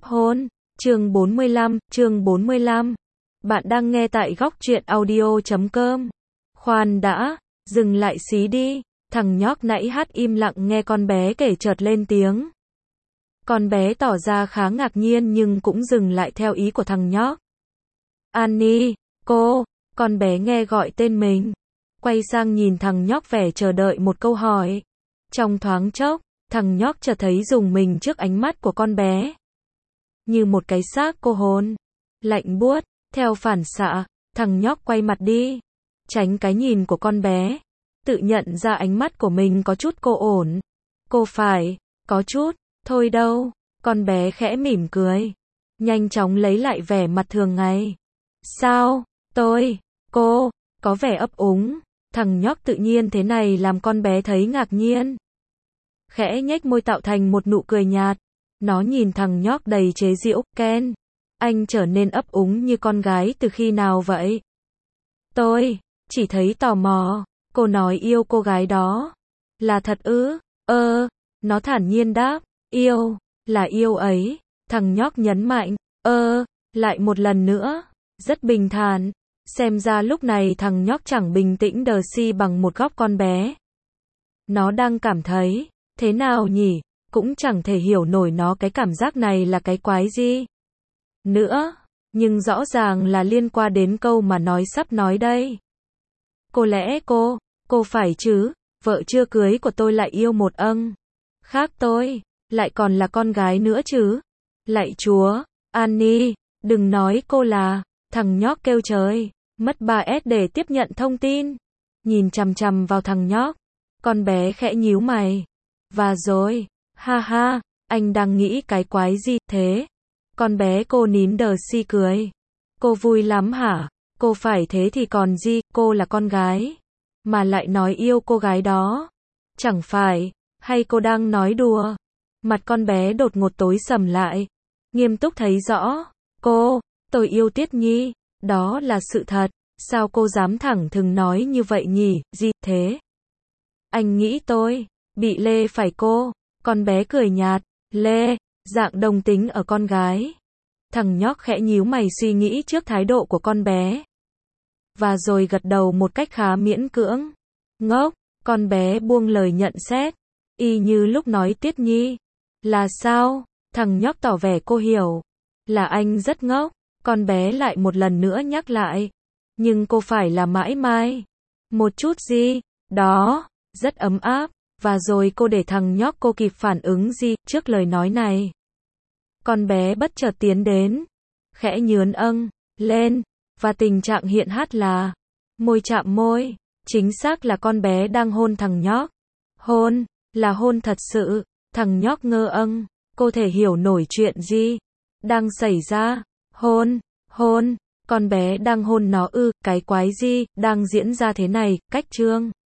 hôn. Chương 45. Bạn đang nghe tại góc truyện audio.com. Khoan đã, dừng lại xí đi. Thằng nhóc nãy hát im lặng nghe con bé kể chợt lên tiếng. Con bé tỏ ra khá ngạc nhiên nhưng cũng dừng lại theo ý của thằng nhóc. Annie, cô, con bé nghe gọi tên mình. Quay sang nhìn thằng nhóc vẻ chờ đợi một câu hỏi. Trong thoáng chốc, thằng nhóc chợt thấy rùng mình trước ánh mắt của con bé. Như một cái xác cô hồn. Lạnh buốt, theo phản xạ, thằng nhóc quay mặt đi. Tránh cái nhìn của con bé. Tự nhận ra ánh mắt của mình có chút cô ổn. Cô phải, có chút, thôi đâu. Con bé khẽ mỉm cười. Nhanh chóng lấy lại vẻ mặt thường ngày. Sao, cô, có vẻ ấp úng. Thằng nhóc tự nhiên thế này làm con bé thấy ngạc nhiên. Khẽ nhếch môi tạo thành một nụ cười nhạt. Nó nhìn thằng nhóc đầy chế giễu, Ken. Anh trở nên ấp úng như con gái từ khi nào vậy? Tôi chỉ thấy tò mò. Cô nói yêu cô gái đó. Là thật ư? Nó thản nhiên đáp. Yêu, là yêu ấy. Thằng nhóc nhấn mạnh. Lại một lần nữa. Rất bình thản. Xem ra lúc này thằng nhóc chẳng bình tĩnh đờ si bằng một góc con bé. Nó đang cảm thấy, thế nào nhỉ? Cũng chẳng thể hiểu nổi nó cái cảm giác này là cái quái gì nữa. Nhưng rõ ràng là liên quan đến câu mà nói sắp nói đây. Có lẽ cô phải chứ, vợ chưa cưới của tôi lại yêu một ông khác tôi, lại còn là con gái nữa chứ. Lạy chúa, Annie, đừng nói cô là, thằng nhóc kêu trời, mất 3S để tiếp nhận thông tin. Nhìn chằm chằm vào thằng nhóc, con bé khẽ nhíu mày. Và rồi, ha ha, anh đang nghĩ cái quái gì thế? Con bé cô nín đờ si cười. Cô vui lắm hả? Cô phải thế thì còn gì, cô là con gái. Mà lại nói yêu cô gái đó. Chẳng phải, hay cô đang nói đùa? Mặt con bé đột ngột tối sầm lại. Nghiêm túc thấy rõ. Tôi yêu Tiết Nhi. Đó là sự thật. Sao cô dám thẳng thừng nói như vậy nhỉ? Gì thế? Anh nghĩ tôi bị lê phải cô? Con bé cười nhạt. Lê, dạng đồng tính ở con gái. Thằng nhóc khẽ nhíu mày suy nghĩ trước thái độ của con bé. Và rồi gật đầu một cách khá miễn cưỡng. Ngốc, con bé buông lời nhận xét. Y như lúc nói Tiết Nhi. Là sao? Thằng nhóc tỏ vẻ cô hiểu. Là anh rất ngốc. Con bé lại một lần nữa nhắc lại. Nhưng cô phải là mãi mãi. Một chút gì? Đó, rất ấm áp. Và rồi cô để thằng nhóc cô kịp phản ứng gì trước lời nói này. Con bé bất chợt tiến đến. Khẽ nhướn lên. Và tình trạng hiện hát là môi chạm môi. Chính xác là con bé đang hôn thằng nhóc. Hôn, là hôn thật sự. Thằng nhóc ngơ cô thể hiểu nổi chuyện gì đang xảy ra. Hôn, con bé đang hôn nó ư, cái quái gì đang diễn ra thế này, cách trương.